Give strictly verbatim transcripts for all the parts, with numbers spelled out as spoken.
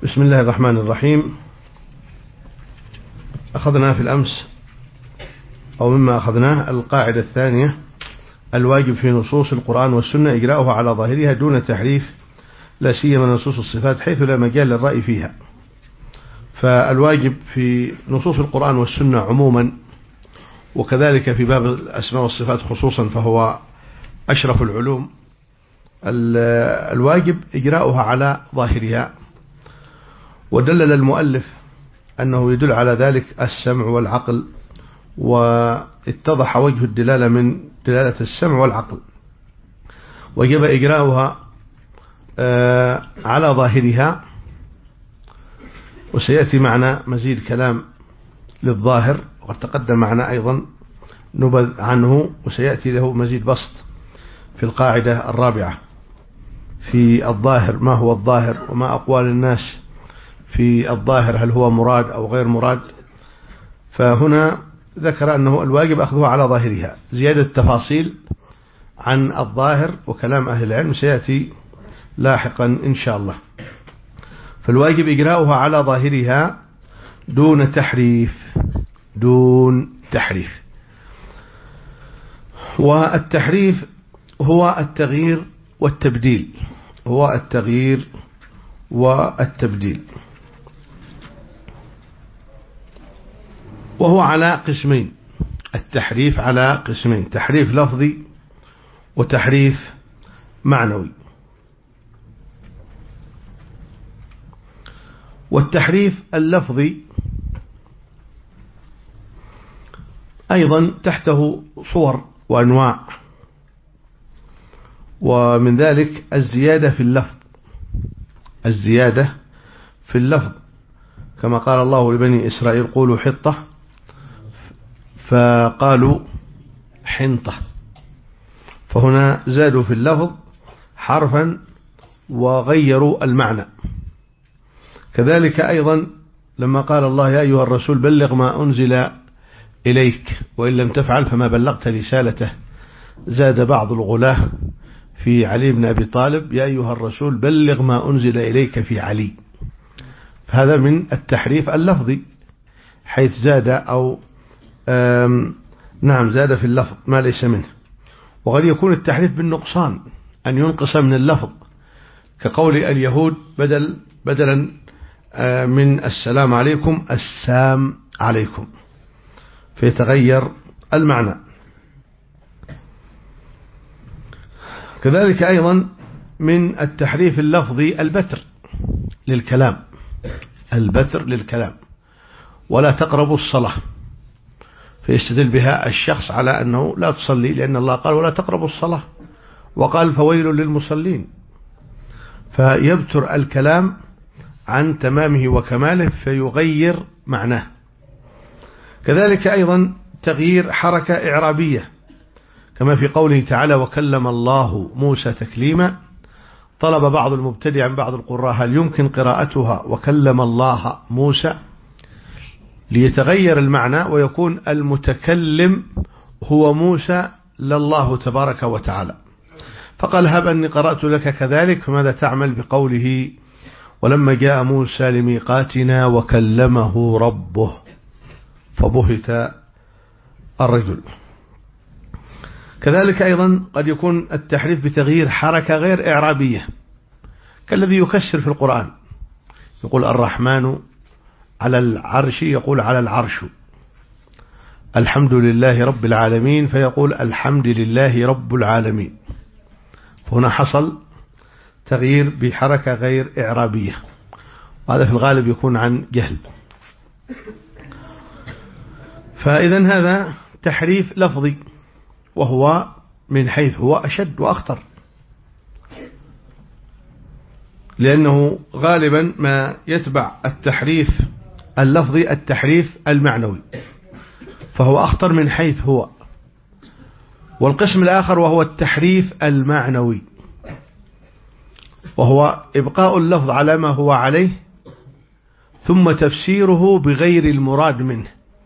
بسم الله الرحمن الرحيم. أخذنا في الأمس أو مما أخذناه القاعدة الثانية: الواجب في نصوص القرآن والسنة إجراؤها على ظاهرها دون تحريف، لا سيما نصوص الصفات حيث لا مجال للرأي فيها. فالواجب في نصوص القرآن والسنة عموما، وكذلك في باب الأسماء والصفات خصوصا فهو أشرف العلوم، الواجب إجراؤها على ظاهرها. ودلل المؤلف أنه يدل على ذلك السمع والعقل، واتضح وجه الدلالة من دلالة السمع والعقل، وجب إجراؤها على ظاهرها. وسيأتي معنا مزيد كلام للظاهر، وقد تقدم معنا أيضا نبذ عنه، وسيأتي له مزيد بسط في القاعدة الرابعة في الظاهر. ما هو الظاهر وما أقوال الناس في الظاهر، هل هو مراد أو غير مراد؟ فهنا ذكر أنه الواجب أخذها على ظاهرها. زيادة التفاصيل عن الظاهر وكلام أهل العلم سيأتي لاحقا إن شاء الله. فالواجب إجراؤها على ظاهرها دون تحريف، دون تحريف. والتحريف هو التغيير والتبديل، هو التغيير والتبديل، وهو على قسمين. التحريف على قسمين: تحريف لفظي وتحريف معنوي. والتحريف اللفظي أيضا تحته صور وأنواع، ومن ذلك الزيادة في اللفظ، الزيادة في اللفظ، كما قال الله لبني إسرائيل: قولوا حطة فقالوا حنطة. فهنا زادوا في اللفظ حرفا وغيروا المعنى. كذلك أيضا لما قال الله: يا أيها الرسول بلغ ما أنزل إليك وإن لم تفعل فما بلغت رسالته، زاد بعض الغلاة في علي بن أبي طالب: يا أيها الرسول بلغ ما أنزل إليك في علي. هذا من التحريف اللفظي، حيث زاد أو نعم زاد في اللفظ ما ليس منه. وقد يكون التحريف بالنقصان، أن ينقص من اللفظ، كقول اليهود بدل بدلا من السلام عليكم السام عليكم، فيتغير المعنى. كذلك أيضا من التحريف اللفظي البتر للكلام، البتر للكلام: ولا تقربوا الصلاة، فيستدل بها الشخص على أنه لا تصلي، لأن الله قال: ولا تقربوا الصلاة، وقال: فويل للمصلين. فيبتر الكلام عن تمامه وكماله فيغير معناه. كذلك أيضا تغيير حركة إعرابية، كما في قوله تعالى: وكلم الله موسى تكليما. طلب بعض المبتدع عن بعض القراء: هل يمكن قراءتها وكلم الله موسى، ليتغير المعنى ويكون المتكلم هو موسى لله تبارك وتعالى؟ فقال: هب أني قرأت لك كذلك، فماذا تعمل بقوله: ولما جاء موسى لميقاتنا وكلمه ربه فبهت الرجل. كذلك أيضا قد يكون التحريف بتغيير حركة غير إعرابية، كالذي يكسر في القرآن، يقول الرحمن على العرش، يقول على العرش. الحمد لله رب العالمين، فيقول الحمد لله رب العالمين. هنا حصل تغيير بحركة غير إعرابية، وهذا في الغالب يكون عن جهل. فإذا هذا تحريف لفظي، وهو من حيث هو أشد وأخطر، لأنه غالبا ما يتبع التحريف اللفظي التحريف المعنوي، فهو أخطر من حيث هو. والقسم الآخر وهو التحريف المعنوي، وهو إبقاء اللفظ على ما هو عليه ثم تفسيره بغير المراد منه،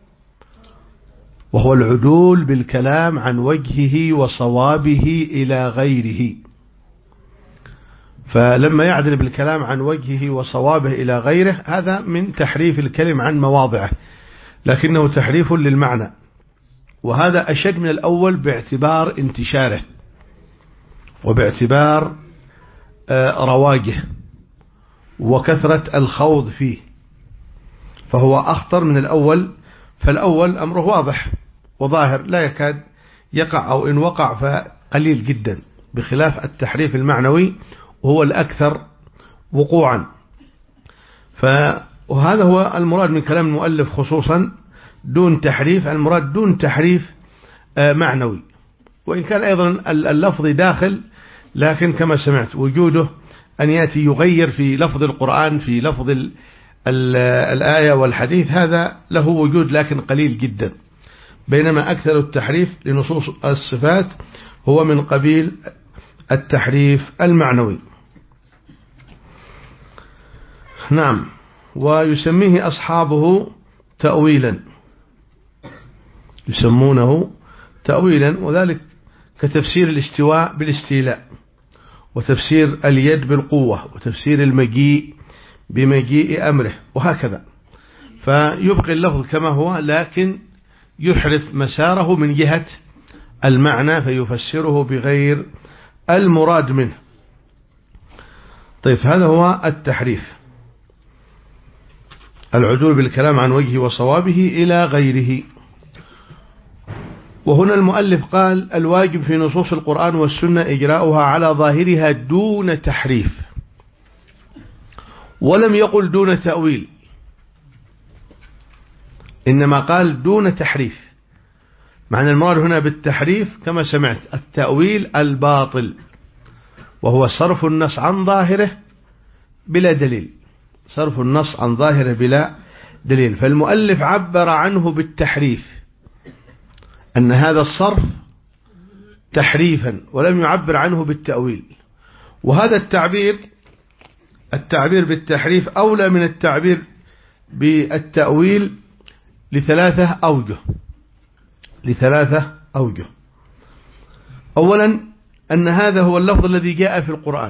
وهو العدول بالكلام عن وجهه وصوابه إلى غيره. فلما يعدل بالكلام عن وجهه وصوابه إلى غيره هذا من تحريف الكلم عن مواضعه، لكنه تحريف للمعنى، وهذا أشد من الأول باعتبار انتشاره وباعتبار رواجه وكثرة الخوض فيه، فهو أخطر من الأول. فالأول أمره واضح وظاهر لا يكاد يقع، أو إن وقع فقليل جدا، بخلاف التحريف المعنوي وهو الأكثر وقوعا. فهذا هو المراد من كلام المؤلف خصوصا دون تحريف، المراد دون تحريف معنوي، وإن كان أيضا اللفظ داخل، لكن كما سمعت وجوده أن يأتي يغير في لفظ القرآن في لفظ ال ال الآية والحديث هذا له وجود لكن قليل جدا، بينما أكثر التحريف لنصوص الصفات هو من قبيل التحريف المعنوي. نعم. ويسميه أصحابه تأويلا، يسمونه تأويلا، وذلك كتفسير الاستواء بالاستيلاء، وتفسير اليد بالقوة، وتفسير المجيء بمجيء أمره، وهكذا. فيبقي اللفظ كما هو لكن يحرف مساره من جهة المعنى فيفسره بغير المراد منه. طيب هذا هو التحريف، العدول بالكلام عن وجهه وصوابه إلى غيره. وهنا المؤلف قال الواجب في نصوص القرآن والسنة إجراؤها على ظاهرها دون تحريف، ولم يقل دون تأويل، إنما قال دون تحريف. معنى المراد هنا بالتحريف كما سمعت التأويل الباطل، وهو صرف النص عن ظاهره بلا دليل، صرف النص عن ظاهره بلا دليل. فالمؤلف عبر عنه بالتحريف، أن هذا الصرف تحريفا، ولم يعبر عنه بالتأويل. وهذا التعبير التعبير بالتحريف أولى من التعبير بالتأويل لثلاثة أوجه لثلاثة أوجه أولا أن هذا هو اللفظ الذي جاء في القرآن،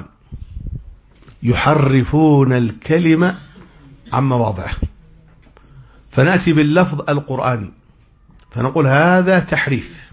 يحرفون الكلمة عن مواضعه، فنأتي باللفظ القرآني فنقول هذا تحريف،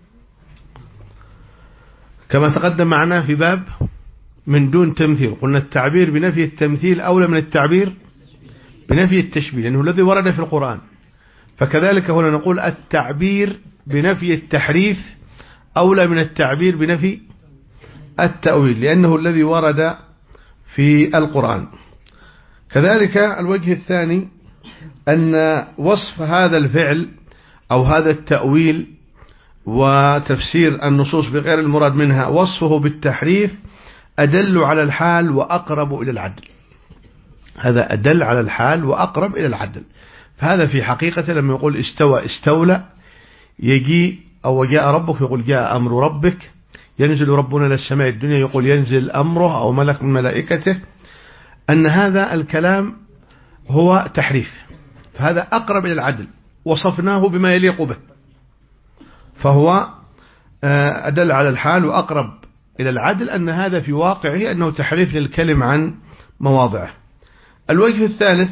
كما تقدم معنا في باب من دون تمثيل، قلنا التعبير بنفي التمثيل أولى من التعبير بنفي التشبيه لأنه الذي ورد في القرآن. فكذلك هنا نقول التعبير بنفي التحريف أولى من التعبير بنفي التأويل لأنه الذي ورد في القرآن. كذلك الوجه الثاني أن وصف هذا الفعل أو هذا التأويل وتفسير النصوص بغير المراد منها وصفه بالتحريف أدل على الحال وأقرب إلى العدل، هذا أدل على الحال وأقرب إلى العدل. فهذا في حقيقة لما يقول استوى استولى يجي أو جاء ربك يقول جاء أمر ربك، ينزل ربنا للسماء الدنيا يقول ينزل أمره أو ملك من ملائكته، أن هذا الكلام هو تحريف، فهذا أقرب إلى العدل وصفناه بما يليق به، فهو أدل على الحال وأقرب إلى العدل، أن هذا في واقعه أنه تحريف للكلم عن مواضعه. الوجه الثالث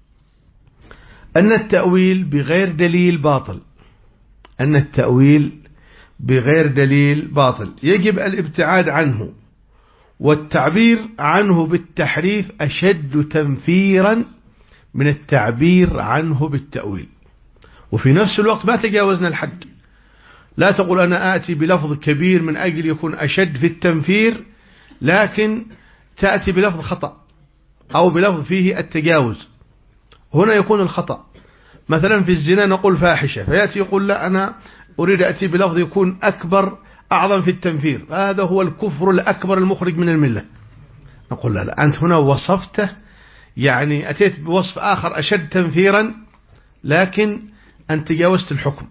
أن التأويل بغير دليل باطل، أن التأويل بغير دليل باطل يجب الابتعاد عنه، والتعبير عنه بالتحريف أشد تنفيرا من التعبير عنه بالتأويل، وفي نفس الوقت ما تجاوزنا الحد. لا تقول أنا آتي بلفظ كبير من أجل يكون أشد في التنفير، لكن تأتي بلفظ خطأ أو بلفظ فيه التجاوز، هنا يكون الخطأ. مثلا في الزنا نقول فاحشة، فيأتي يقول لا أنا أريد أتي بلفظ يكون أكبر أعظم في التنفير، هذا هو الكفر الأكبر المخرج من الملة، نقول لا لا أنت هنا وصفته، يعني أتيت بوصف آخر أشد تنفيرا لكن أنت تجاوزت الحكم.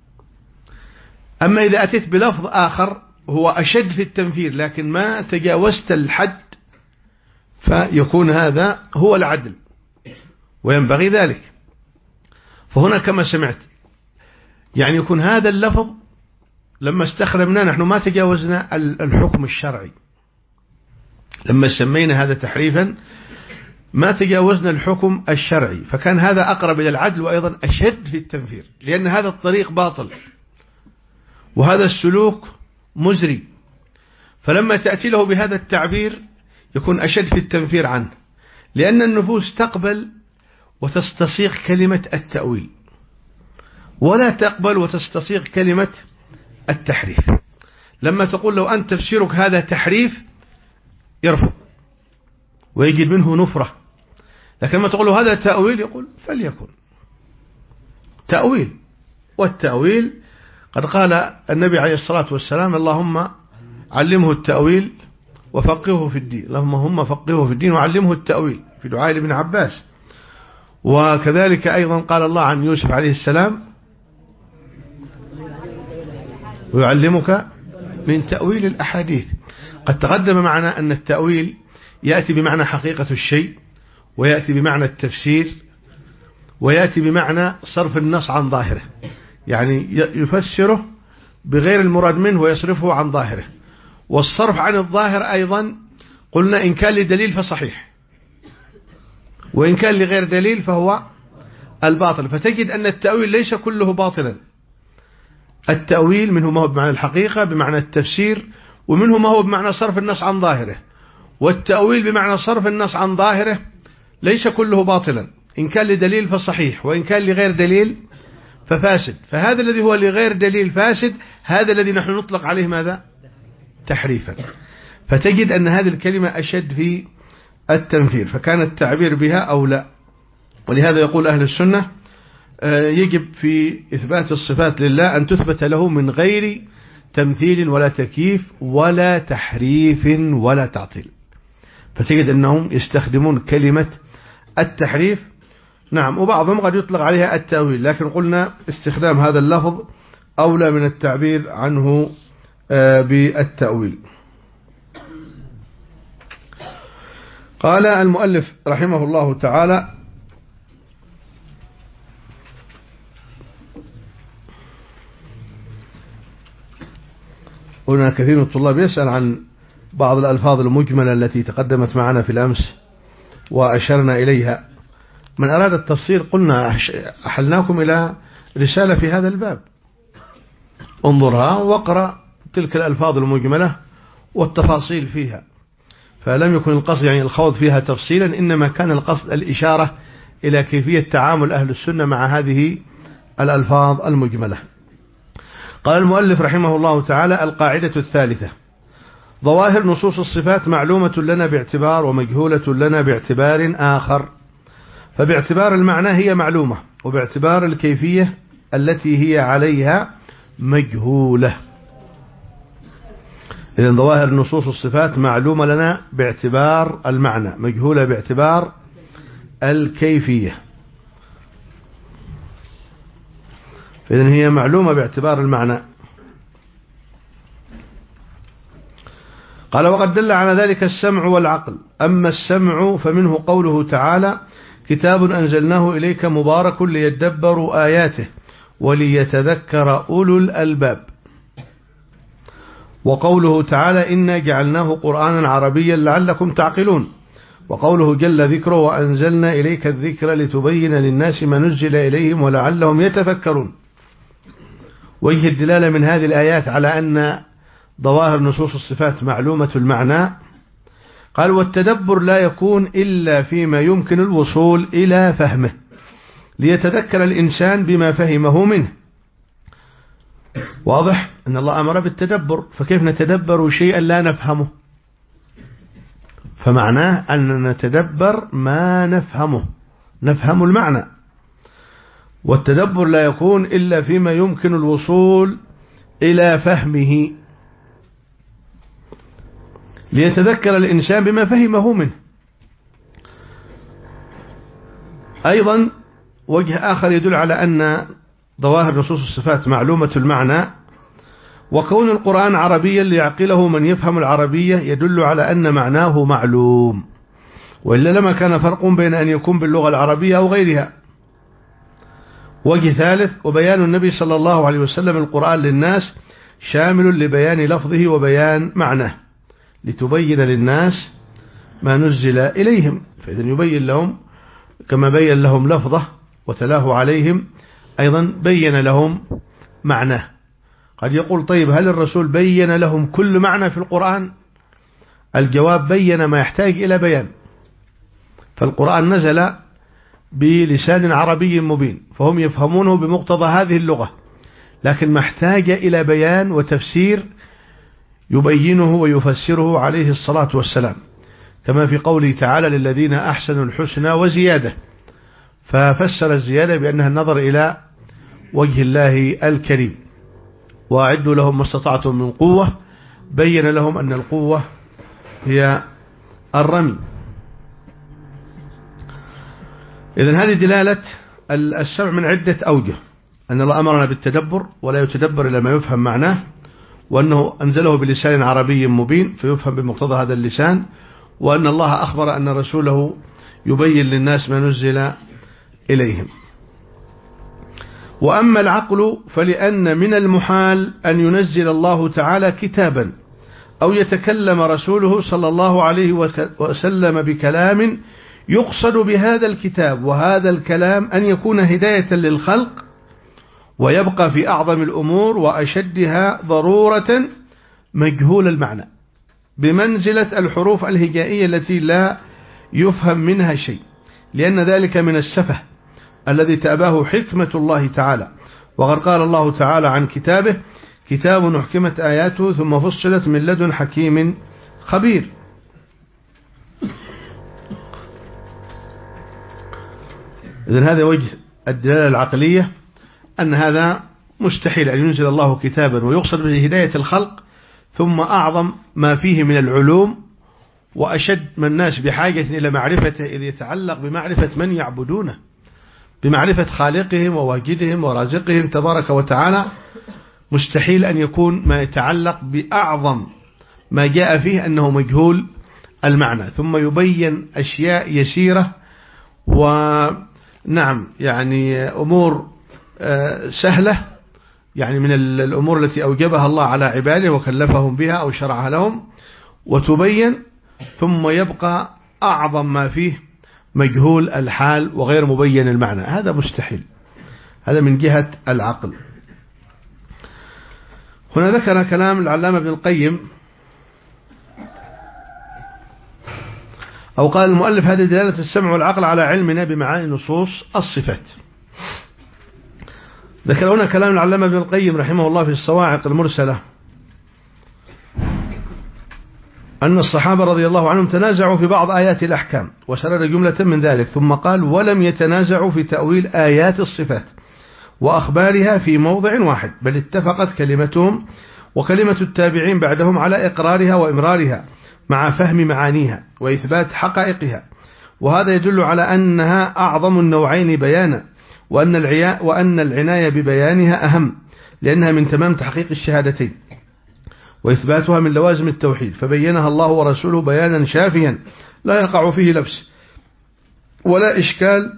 أما إذا أتيت بلفظ آخر هو أشد في التنفير لكن ما تجاوزت الحد، فيكون هذا هو العدل وينبغي ذلك. فهنا كما سمعت يعني يكون هذا اللفظ لما استخدمناه نحن ما تجاوزنا الحكم الشرعي، لما سمينا هذا تحريفا ما تجاوزنا الحكم الشرعي، فكان هذا أقرب إلى العدل وأيضا أشد في التنفير، لأن هذا الطريق باطل وهذا السلوك مزري، فلما تأتي له بهذا التعبير يكون أشد في التنفير عنه، لأن النفوس تقبل وتستصيغ كلمة التأويل ولا تقبل وتستصيغ كلمة التحريف. لما تقول لو أنت تفسيرك هذا تحريف يرفض ويجد منه نفرة، لكن لما تقول له هذا تأويل يقول فليكن تأويل. والتأويل قد قال النبي عليه الصلاة والسلام اللهم علمه التأويل وفقهه في الدين، اللهم هم فقهه في الدين وعلمه التأويل في دعاء ابن عباس. وكذلك أيضا قال الله عن يوسف عليه السلام ويعلمك من تأويل الأحاديث. قد تقدم معنا أن التأويل يأتي بمعنى حقيقة الشيء، ويأتي بمعنى التفسير، ويأتي بمعنى صرف النص عن ظاهره، يعني يفسره بغير المراد منه ويصرفه عن ظاهره. والصرف عن الظاهر أيضا قلنا إن كان لدليل فصحيح، وإن كان لغير دليل فهو الباطل. فتجد أن التأويل ليس كله باطلا، التأويل منه ما هو بمعنى الحقيقة بمعنى التفسير، ومنه ما هو بمعنى صرف النص عن ظاهره. والتأويل بمعنى صرف النص عن ظاهره ليس كله باطلا، إن كان لدليل فصحيح وإن كان لغير دليل ففاسد. فهذا الذي هو لغير دليل فاسد هذا الذي نحن نطلق عليه ماذا؟ تحريفا. فتجد أن هذه الكلمة أشد في التنفير، فكان التعبير بها أولى. ولهذا يقول أهل السنة يجب في إثبات الصفات لله أن تثبت له من غير تمثيل ولا تكييف ولا تحريف ولا تعطيل. فتجد أنهم يستخدمون كلمة التحريف، نعم، وبعضهم قد يطلق عليها التأويل، لكن قلنا استخدام هذا اللفظ أولى من التعبير عنه بالتأويل. قال المؤلف رحمه الله تعالى: هنا كثير من الطلاب يسأل عن بعض الألفاظ المجملة التي تقدمت معنا في الأمس وأشرنا إليها. من أراد التفصيل قلنا أحلناكم إلى رسالة في هذا الباب، انظرها واقرأ تلك الألفاظ المجملة والتفاصيل فيها. فلم يكن القصد يعني الخوض فيها تفصيلا، إنما كان القصد الإشارة إلى كيفية تعامل أهل السنة مع هذه الألفاظ المجملة. قال المؤلف رحمه الله تعالى: القاعدة الثالثة: ظواهر نصوص الصفات معلومة لنا باعتبار ومجهولة لنا باعتبار آخر. فباعتبار المعنى هي معلومة، وباعتبار الكيفية التي هي عليها مجهولة. إذن ظواهر نصوص الصفات معلومة لنا باعتبار المعنى، مجهولة باعتبار الكيفية. إذن هي معلومة باعتبار المعنى. قال: وقد دل على ذلك السمع والعقل. أما السمع فمنه قوله تعالى: كتاب أنزلناه إليك مبارك ليدبروا آياته وليتذكر أولو الألباب. وقوله تعالى: إنا جعلناه قرآنا عربيا لعلكم تعقلون. وقوله جل ذكره: وأنزلنا إليك الذكر لتبين للناس ما نزل إليهم ولعلهم يتفكرون. وجه الدلالة من هذه الآيات على أن ظواهر نصوص الصفات معلومة المعنى. قال: والتدبر لا يكون إلا فيما يمكن الوصول إلى فهمه ليتذكر الإنسان بما فهمه منه. واضح أن الله أمر بالتدبر، فكيف نتدبر شيئا لا نفهمه؟ فمعناه أن نتدبر ما نفهمه، نفهم المعنى. والتدبر لا يكون إلا فيما يمكن الوصول إلى فهمه ليتذكر الإنسان بما فهمه منه. أيضا وجه آخر يدل على أن ظواهر نصوص الصفات معلومة المعنى، وكون القرآن عربيا ليعقله من يفهم العربية يدل على أن معناه معلوم، وإلا لما كان فرق بين أن يكون باللغة العربية أو غيرها. وجه ثالث: وبيان النبي صلى الله عليه وسلم القرآن للناس شامل لبيان لفظه وبيان معناه لتبين للناس ما نزل إليهم، فإذن يبين لهم كما بين لهم لفظه وتلاه عليهم أيضا بين لهم معناه. قد يقول طيب هل الرسول بين لهم كل معنى في القرآن؟ الجواب بين ما يحتاج إلى بيان، فالقرآن نزل بلسان عربي مبين فهم يفهمونه بمقتضى هذه اللغة، لكن ما احتاج إلى بيان وتفسير يبينه ويفسره عليه الصلاة والسلام، كما في قوله تعالى للذين أحسنوا الحسنى وزيادة، ففسر الزيادة بأنها النظر إلى وجه الله الكريم. وأعدوا لهم ما استطعتم من قوة، بين لهم أن القوة هي الرمي. إذن هذه دلالة السمع من عدة أوجه، أن الله أمرنا بالتدبر ولا يتدبر إلا ما يفهم معناه، وأنه أنزله بلسان عربي مبين فيفهم بمقتضى هذا اللسان، وأن الله أخبر أن رسوله يبين للناس ما نزل إليهم. وأما العقل فلأن من المحال أن ينزل الله تعالى كتابا أو يتكلم رسوله صلى الله عليه وسلم بكلام يقصد بهذا الكتاب وهذا الكلام أن يكون هداية للخلق، ويبقى في أعظم الأمور وأشدها ضرورة مجهول المعنى بمنزلة الحروف الهجائية التي لا يفهم منها شيء، لأن ذلك من السفه الذي تأباه حكمة الله تعالى. وقد قال الله تعالى عن كتابه كتاب أحكمت آياته ثم فصلت من لدن حكيم خبير. إذن هذا وجه الدلالة العقلية، أن هذا مستحيل أن ينزل الله كتابا ويقصد به هداية الخلق، ثم أعظم ما فيه من العلوم وأشد ما الناس بحاجة إلى معرفته إذ يتعلق بمعرفة من يعبدونه، بمعرفة خالقهم وواجدهم ورازقهم تبارك وتعالى، مستحيل أن يكون ما يتعلق بأعظم ما جاء فيه أنه مجهول المعنى، ثم يبين أشياء يسيرة ونعم يعني أمور سهلة، يعني من الأمور التي أوجبها الله على عباده وكلفهم بها أو شرعها لهم، وتبين ثم يبقى أعظم ما فيه مجهول الحال وغير مبين المعنى. هذا مستحيل، هذا من جهة العقل. هنا ذكر كلام العلامة ابن القيم، أو قال المؤلف هذه دلالة السمع والعقل على علمنا بمعاني نصوص الصفات. ذكر هنا كلام العلامة ابن القيم رحمه الله في الصواعق المرسلة أن الصحابة رضي الله عنهم تنازعوا في بعض آيات الأحكام، وسرد جملة من ذلك ثم قال ولم يتنازعوا في تأويل آيات الصفات وأخبارها في موضع واحد، بل اتفقت كلمتهم وكلمة التابعين بعدهم على إقرارها وإمرارها مع فهم معانيها وإثبات حقائقها، وهذا يدل على أنها أعظم النوعين بيانا، وأن العياء وأن العناية ببيانها أهم، لأنها من تمام تحقيق الشهادتين وإثباتها من لوازم التوحيد، فبينها الله ورسوله بيانا شافيا لا يقع فيه لبس ولا إشكال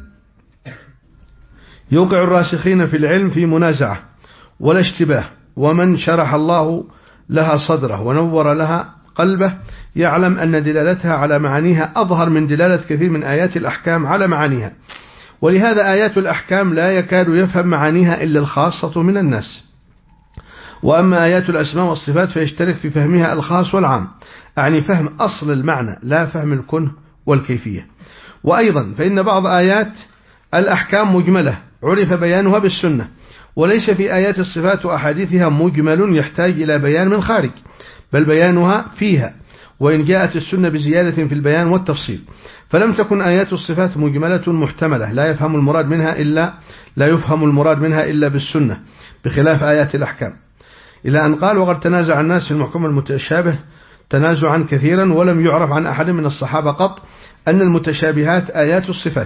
يوقع الراسخين في العلم في منازعة ولا اشتباه. ومن شرح الله لها صدره ونور لها قلبه يعلم أن دلالتها على معانيها أظهر من دلالة كثير من آيات الأحكام على معانيها، ولهذا آيات الأحكام لا يكاد يفهم معانيها إلا الخاصة من الناس. وأما آيات الأسماء والصفات فيشترك في فهمها الخاص والعام، أعني فهم أصل المعنى لا فهم الكنه والكيفية. وأيضا فإن بعض آيات الأحكام مجملة عرف بيانها بالسنة، وليس في آيات الصفات وأحاديثها مجمل يحتاج إلى بيان من خارج، بل بيانها فيها، وإن جاءت السنة بزيادة في البيان والتفصيل. فلم تكن آيات الصفات مجملة محتملة لا يفهم المراد منها إلا لا يفهم المراد منها إلا بالسنة، بخلاف آيات الأحكام. إلى أن قال وقد تنازع الناس في المحكم المتشابه تنازعا كثيرا، ولم يعرف عن أحد من الصحابة قط أن المتشابهات آيات الصفات،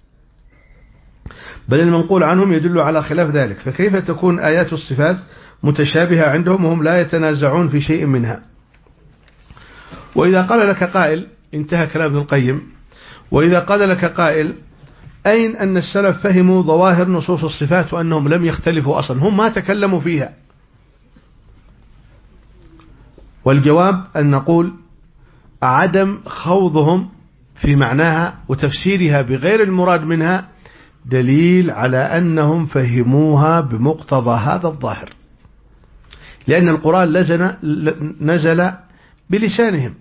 بل المنقول عنهم يدل على خلاف ذلك، فكيف تكون آيات الصفات متشابهة عندهم وهم لا يتنازعون في شيء منها؟ وإذا قال لك قائل، انتهى كلام ابن القيم، وإذا قال لك قائل أين أن السلف فهموا ظواهر نصوص الصفات وأنهم لم يختلفوا أصلا، هم ما تكلموا فيها؟ والجواب أن نقول عدم خوضهم في معناها وتفسيرها بغير المراد منها دليل على أنهم فهموها بمقتضى هذا الظاهر، لأن القرآن نزل بلسانهم.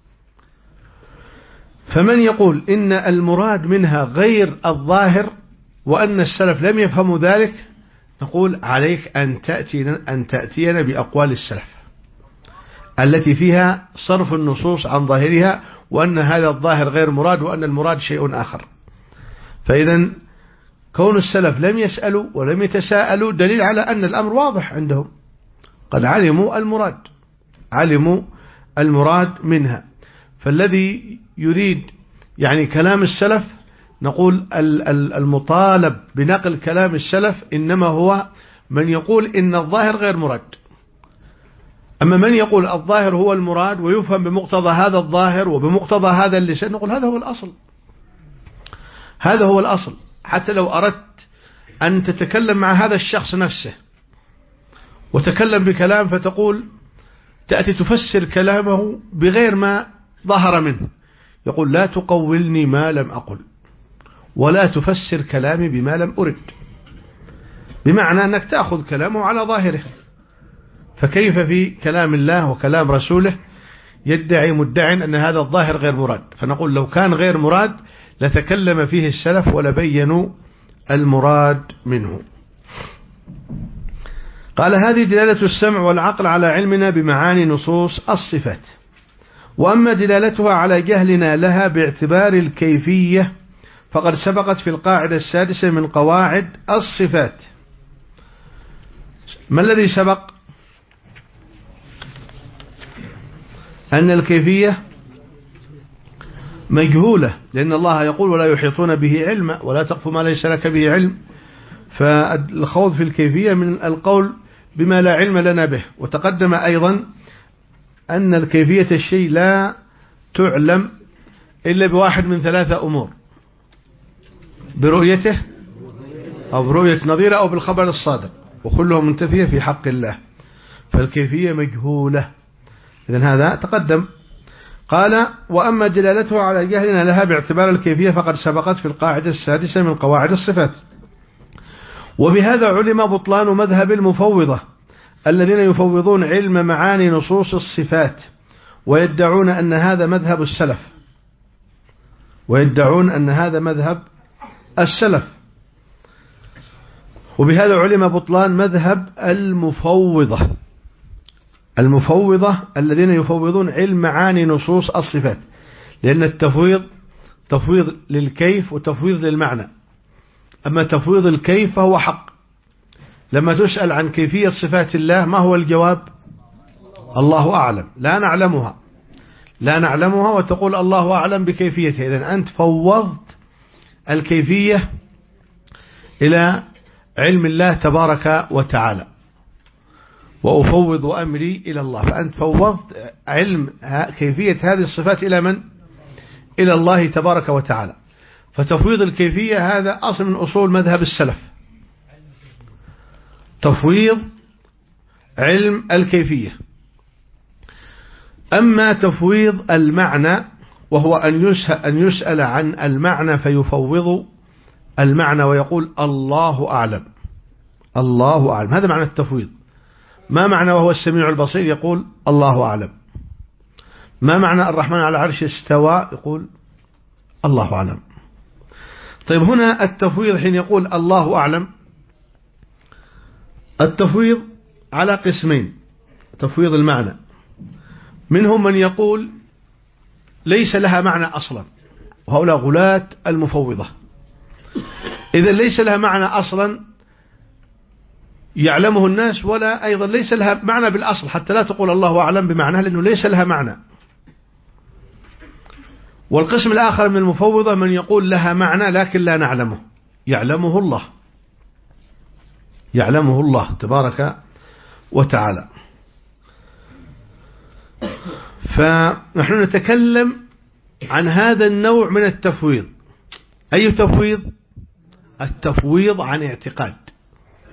فمن يقول إن المراد منها غير الظاهر وأن السلف لم يفهموا ذلك، نقول عليك أن تأتينا, أن تأتينا بأقوال السلف التي فيها صرف النصوص عن ظاهرها وأن هذا الظاهر غير مراد وأن المراد شيء آخر. فإذا كون السلف لم يسألوا ولم يتساءلوا دليل على أن الأمر واضح عندهم، قد علموا المراد علموا المراد منها. فالذي يريد يعني كلام السلف نقول المطالب بنقل كلام السلف إنما هو من يقول إن الظاهر غير مراد. أما من يقول الظاهر هو المراد ويفهم بمقتضى هذا الظاهر وبمقتضى هذا اللسان، نقول هذا هو الأصل، هذا هو الأصل. حتى لو أردت أن تتكلم مع هذا الشخص نفسه وتكلم بكلام فتقول تأتي تفسر كلامه بغير ما ظهر منه، يقول لا تقولني ما لم أقل ولا تفسر كلامي بما لم أرد، بمعنى أنك تأخذ كلامه على ظاهره. فكيف في كلام الله وكلام رسوله يدعي مدع أن هذا الظاهر غير مراد؟ فنقول لو كان غير مراد لتكلم فيه السلف ولبينوا المراد منه. قال هذه دلالة السمع والعقل على علمنا بمعاني نصوص الصفات. وأما دلالتها على جهلنا لها باعتبار الكيفية فقد سبقت في القاعدة السادسة من قواعد الصفات. ما الذي سبق؟ أن الكيفية مجهولة، لأن الله يقول ولا يحيطون به علما ولا تقف ما ليس لك به علم. فالخوض في الكيفية من القول بما لا علم لنا به. وتقدم أيضا أن الكيفية الشيء لا تعلم إلا بواحد من ثلاثة أمور: برؤيته أو برؤية نظيره أو بالخبر الصادق، وكلهم منتفية في حق الله. فالكيفية مجهولة. إذن هذا تقدم. قال وأما دلالتها على جهلنا لها باعتبار الكيفية فقد سبقت في القاعدة السادسة من قواعد الصفات. وبهذا علم بطلان مذهب المفوضة الذين يفوضون علم معاني نصوص الصفات ويدعون أن هذا مذهب السلف ويدعون أن هذا مذهب السلف وبهذا علم بطلان مذهب المفوضة المفوضة الذين يفوضون علم معاني نصوص الصفات، لأن التفويض تفويض للكيف وتفويض للمعنى. أما تفويض الكيف فهو حق. لما تسأل عن كيفية صفات الله ما هو الجواب؟ الله أعلم، لا نعلمها لا نعلمها وتقول الله أعلم بكيفيتها. إذن أنت فوضت الكيفية إلى علم الله تبارك وتعالى، وأفوض أمري إلى الله. فأنت فوضت علم كيفية هذه الصفات إلى من؟ إلى الله تبارك وتعالى. فتفويض الكيفية هذا أصل من أصول مذهب السلف، تفويض علم الكيفية. أما تفويض المعنى وهو أن يسأل عن المعنى فيفوض المعنى ويقول الله أعلم الله أعلم، هذا معنى التفويض. ما معنى وهو السميع البصير؟ يقول الله أعلم. ما معنى الرحمن على العرش استوى؟ يقول الله أعلم. طيب هنا التفويض حين يقول الله أعلم، التفويض على قسمين: تفويض المعنى، منهم من يقول ليس لها معنى أصلا، وهؤلاء غلاة المفوضة. إذا ليس لها معنى أصلا يعلمه الناس، ولا أيضا ليس لها معنى بالأصل، حتى لا تقول الله أعلم بمعنى، لأنه ليس لها معنى. والقسم الآخر من المفوضة من يقول لها معنى لكن لا نعلمه، يعلمه الله يعلمه الله تبارك وتعالى. فنحن نتكلم عن هذا النوع من التفويض. أي تفويض؟ التفويض عن اعتقاد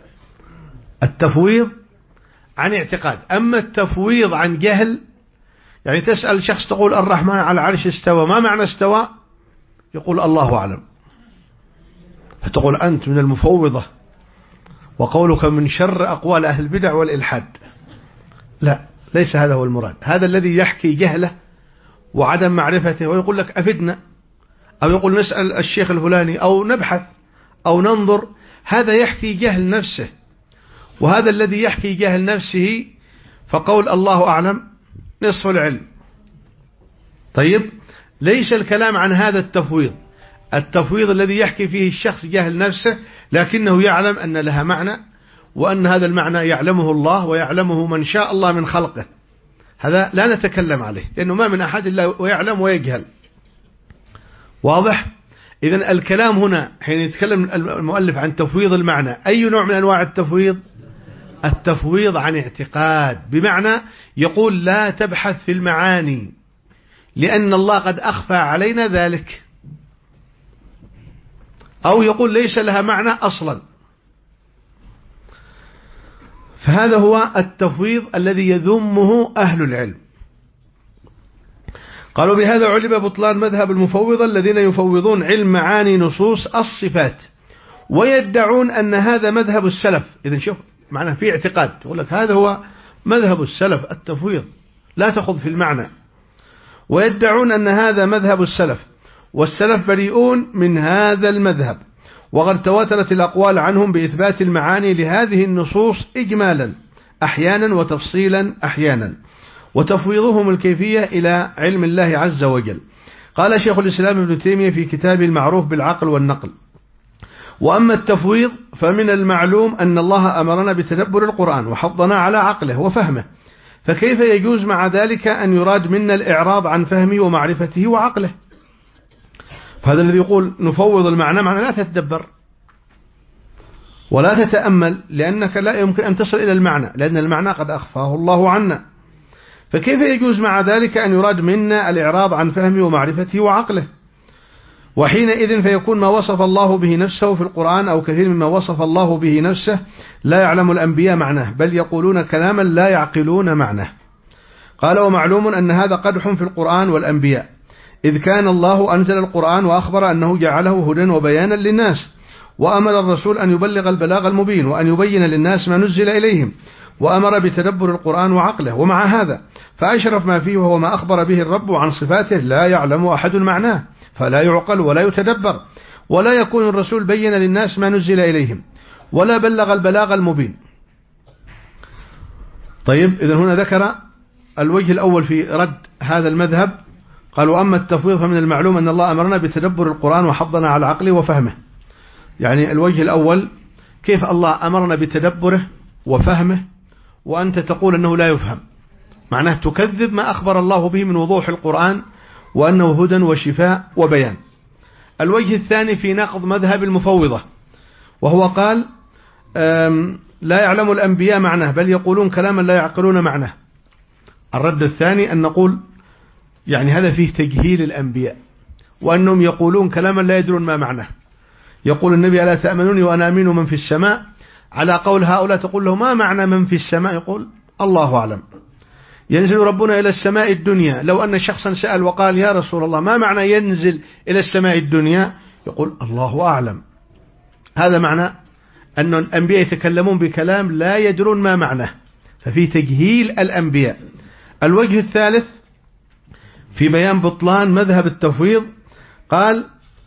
التفويض عن اعتقاد. أما التفويض عن جهل يعني تسأل شخص تقول الرحمن على العرش استوى، ما معنى استوى؟ يقول الله أعلم. فتقول أنت من المفوضة وقولك من شر أقوال أهل البدع والإلحاد. لا، ليس هذا هو المراد. هذا الذي يحكي جهله وعدم معرفته ويقول لك أفدنا، أو يقول نسأل الشيخ الفلاني أو نبحث أو ننظر، هذا يحكي جهل نفسه. وهذا الذي يحكي جهل نفسه فقول الله أعلم نصف العلم. طيب، ليس الكلام عن هذا التفويض. التفويض الذي يحكي فيه الشخص جهل نفسه لكنه يعلم أن لها معنى، وأن هذا المعنى يعلمه الله ويعلمه من شاء الله من خلقه، هذا لا نتكلم عليه، لأنه ما من أحد إلا ويعلم ويجهل. واضح؟ إذن الكلام هنا حين يتكلم المؤلف عن تفويض المعنى، أي نوع من أنواع التفويض؟ التفويض عن اعتقاد، بمعنى يقول لا تبحث في المعاني لأن الله قد أخفى علينا ذلك، أو يقول ليس لها معنى أصلا. فهذا هو التفويض الذي يذمه أهل العلم. قالوا بهذا علم بطلان مذهب المفوضة الذين يفوضون علم معاني نصوص الصفات ويدعون أن هذا مذهب السلف. إذن شوف معناه في اعتقاد، يقول لك هذا هو مذهب السلف التفويض، لا تخض في المعنى. ويدعون أن هذا مذهب السلف، والسلف بريئون من هذا المذهب، وقد تواترت الأقوال عنهم بإثبات المعاني لهذه النصوص إجمالا أحيانا وتفصيلا أحيانا، وتفويضهم الكيفية إلى علم الله عز وجل. قال شيخ الإسلام ابن تيمية في كتابه المعروف بالعقل والنقل: وأما التفويض فمن المعلوم أن الله أمرنا بتدبر القرآن وحضنا على عقله وفهمه، فكيف يجوز مع ذلك أن يراد منا الإعراض عن فهمه ومعرفته وعقله؟ فهذا الذي يقول نفوض المعنى معنى لا تتدبر ولا تتأمل، لأنك لا يمكن أن تصل إلى المعنى، لأن المعنى قد أخفاه الله عنا. فكيف يجوز مع ذلك أن يراد منا الإعراض عن فهمه ومعرفته وعقله؟ وحينئذ فيكون ما وصف الله به نفسه في القرآن أو كثير مما وصف الله به نفسه لا يعلم الأنبياء معناه، بل يقولون كلاما لا يعقلون معناه. قال: ومعلوم أن هذا قدح في القرآن والأنبياء، إذ كان الله أنزل القرآن وأخبر أنه جعله هدى وبيانا للناس، وأمر الرسول أن يبلغ البلاغ المبين وأن يبين للناس ما نزل إليهم، وأمر بتدبر القرآن وعقله. ومع هذا فأشرف ما فيه وهو ما أخبر به الرب عن صفاته لا يعلم أحد معناه، فلا يعقل ولا يتدبر، ولا يكون الرسول بين للناس ما نزل إليهم ولا بلغ البلاغ المبين. طيب، إذن هنا ذكر الوجه الأول في رد هذا المذهب. قالوا: أما التفويض فمن المعلوم أن الله أمرنا بتدبر القرآن وحضنا على عقله وفهمه. يعني الوجه الأول، كيف الله أمرنا بتدبره وفهمه وأنت تقول أنه لا يفهم؟ معناه تكذب ما أخبر الله به من وضوح القرآن وأنه هدى وشفاء وبيان. الوجه الثاني في نقض مذهب المفوضة، وهو قال: لا يعلم الأنبياء معناه، بل يقولون كلاما لا يعقلون معناه. الرد الثاني أن نقول يعني هذا فيه تجهيل الأنبياء، وأنهم يقولون كلاما لا يدرون ما معناه. يقول النبي: ألا تأمنوني وأنا أمين من في السماء. على قول هؤلاء تقول له: ما معنى من في السماء؟ يقول: الله أعلم. ينزل ربنا إلى السماء الدنيا. لو أن شخصا سأل وقال: يا رسول الله ما معنى ينزل إلى السماء الدنيا؟ يقول: الله أعلم. هذا معنى أن الأنبياء يتكلمون بكلام لا يدرون ما معناه، ففي تجهيل الأنبياء. الوجه الثالث في بيان بطلان مذهب التفويض، قال: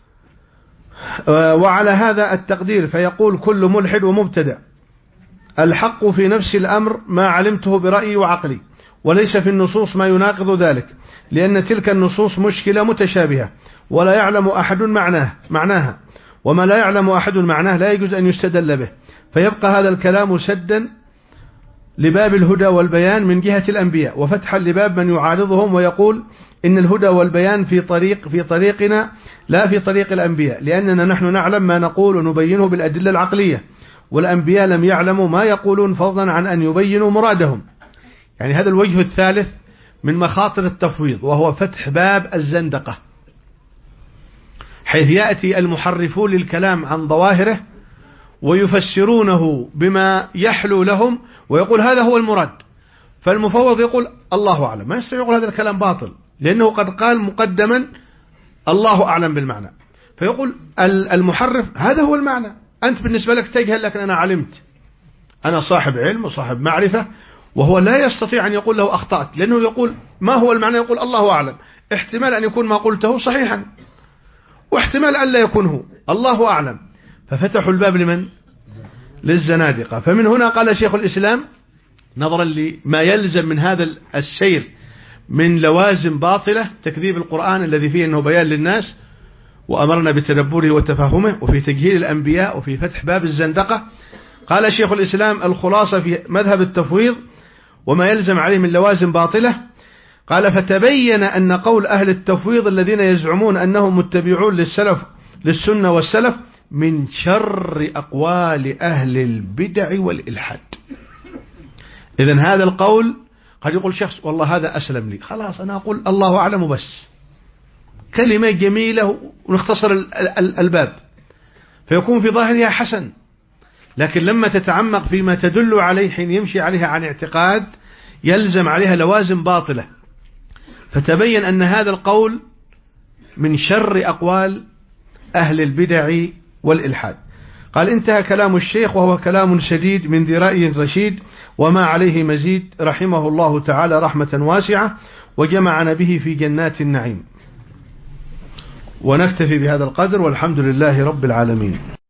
وعلى هذا التقدير فيقول كل ملحد ومبتدع: الحق في نفس الأمر ما علمته برأيي وعقلي، وليس في النصوص ما يناقض ذلك، لأن تلك النصوص مشكلة متشابهة ولا يعلم أحد معناه معناها، وما لا يعلم أحد معناه لا يجوز أن يستدل به، فيبقى هذا الكلام سدا لباب الهدى والبيان من جهة الأنبياء، وفتحا لباب من يعارضهم ويقول إن الهدى والبيان في طريق في طريقنا لا في طريق الأنبياء، لأننا نحن نعلم ما نقول ونبينه بالأدلة العقلية، والأنبياء لم يعلموا ما يقولون فضلا عن أن يبينوا مرادهم. يعني هذا الوجه الثالث من مخاطر التفويض، وهو فتح باب الزندقة، حيث يأتي المحرفون للكلام عن ظواهره ويفسرونه بما يحلو لهم، ويقول هذا هو المراد، فالمفوض يقول الله أعلم، ما يستطيع يقول هذا الكلام باطل، لأنه قد قال مقدما الله أعلم بالمعنى. فيقول المحرف هذا هو المعنى، أنت بالنسبة لك تجهل، لكن أنا علمت، أنا صاحب علم وصاحب معرفة. وهو لا يستطيع أن يقول له أخطأت، لأنه يقول ما هو المعنى، يقول الله أعلم. احتمال أن يكون ما قلته صحيحا، واحتمال أن لا يكون هو، الله أعلم. ففتحوا الباب لمن؟ للزنادقة. فمن هنا قال شيخ الإسلام نظرا لما يلزم من هذا السير من لوازم باطلة، تكذيب القرآن الذي فيه أنه بيان للناس وأمرنا بتدبره وتفهمه، وفي تجهيل الأنبياء، وفي فتح باب الزندقة. قال شيخ الإسلام الخلاصة في مذهب التفويض وما يلزم عليه من لوازم باطلة، قال فتبين أن قول أهل التفويض الذين يزعمون أنهم متبعون للسلف للسنة والسلف من شر أقوال أهل البدع والإلحاد. إذن هذا القول قد يقول شخص والله هذا أسلم لي، خلاص أنا أقول الله أعلم بس، كلمة جميلة ونختصر الباب، فيكون في ظاهرها حسن. لكن لما تتعمق فيما تدل عليه حين يمشي عليها عن اعتقاد يلزم عليها لوازم باطلة، فتبين أن هذا القول من شر أقوال أهل البدع والإلحاد. قال انتهى كلام الشيخ، وهو كلام شديد من ذي رأي رشيد وما عليه مزيد، رحمه الله تعالى رحمة واسعة وجمعنا به في جنات النعيم. ونكتفي بهذا القدر، والحمد لله رب العالمين.